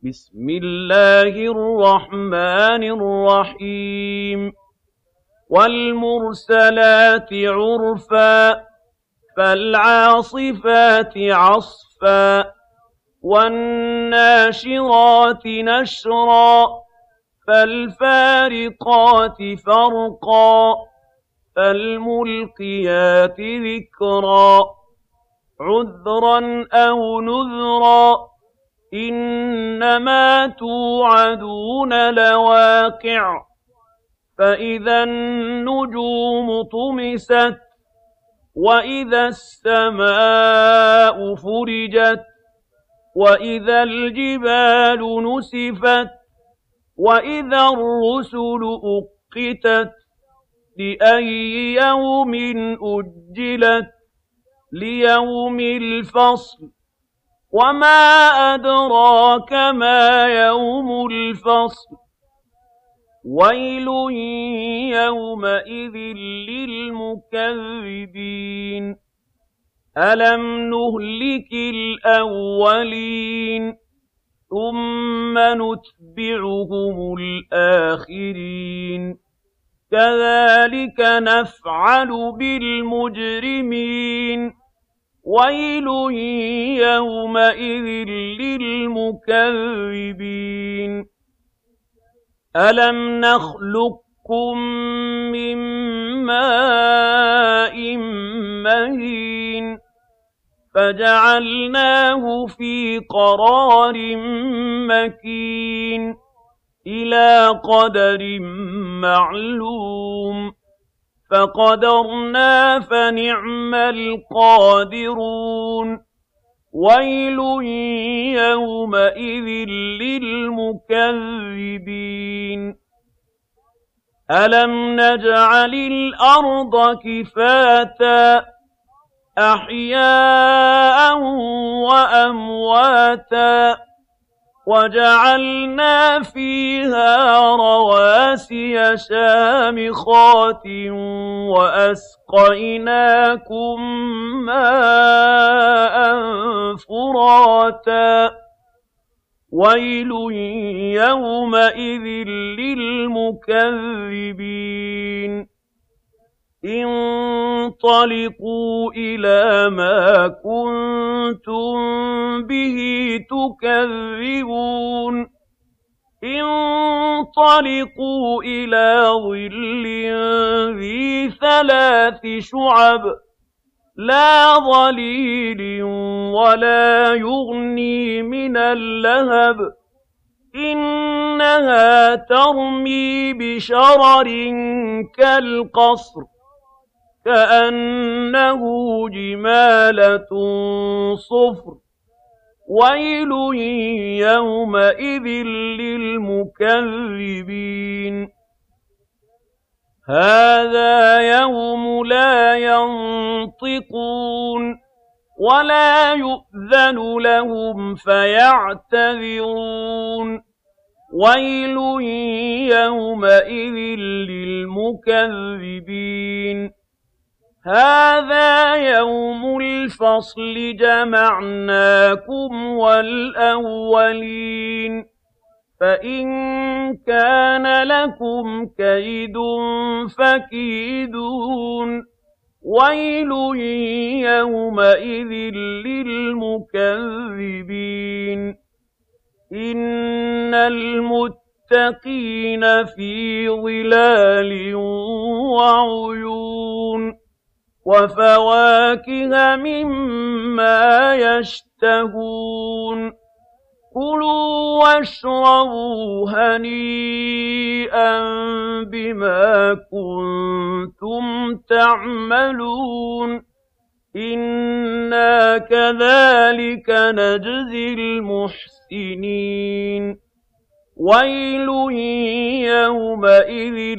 بسم الله الرحمن الرحيم والمرسلات عرفا فالعاصفات عصفا والناشرات نشرا فالفارقات فرقا فالملقيات ذكرا عذرا أو نذرا إنما توعدون لواقع فإذا النجوم طمست وإذا السماء فرجت وإذا الجبال نسفت وإذا الرسل أقتت لأي يوم أجلت ليوم الفصل وما أدراك ما يوم الفصل ويل يومئذ للمكذبين ألم نهلك الأولين ثم نتبعهم الآخرين كذلك نفعل بالمجرمين ويل يومئذ للمكذبين ألم نخلقكم من ماء مهين فجعلناه في قرار مكين إلى قدر معلوم فقدرنا فنعم القادرون ويل يومئذ للمكذبين ألم نجعل الأرض كفاتا أحياء وأمواتا وجعلنا فيها رواسي شامخات وأسقيناكم ماء فراتا ويل يومئذ للمكذبين انطلقوا إلى ما كنتم به تكذبون انطلقوا إلى ظل ذي 3 شعب لا ظليل ولا يغني من اللهب إنها ترمي بشرر كالقصر كأنه جمالة صفر ويل يومئذ للمكذبين هذا يوم لا ينطقون ولا يؤذن لهم فيعتذرون ويل يومئذ للمكذبين هذا يوم الفصل جمعناكم والأولين فإن كان لكم كيد فكيدون ويل يومئذ للمكذبين إن المتقين في ظلال وعيون وفواكه مما يشتهون كلوا واشربوا هنيئا بما كنتم تعملون إنا كذلك نجزي المحسنين ويل يومئذ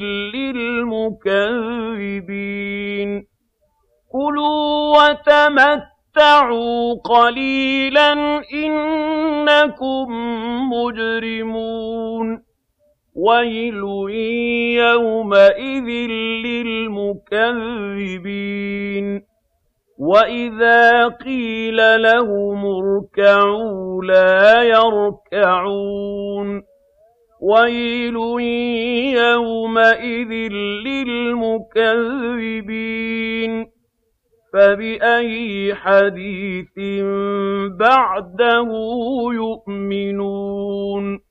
للمكذبين كلوا وتمتعوا قليلا إنكم مجرمون ويل يومئذ للمكذبين وَإِذَا قِيلَ لَهُمُ ارْكَعُوا لَا يَرْكَعُونَ وَيْلٌ يَوْمَئِذٍ لِّلْمُكَذِّبِينَ فَبِأَيِّ حَدِيثٍ بَعْدَهُ يُؤْمِنُونَ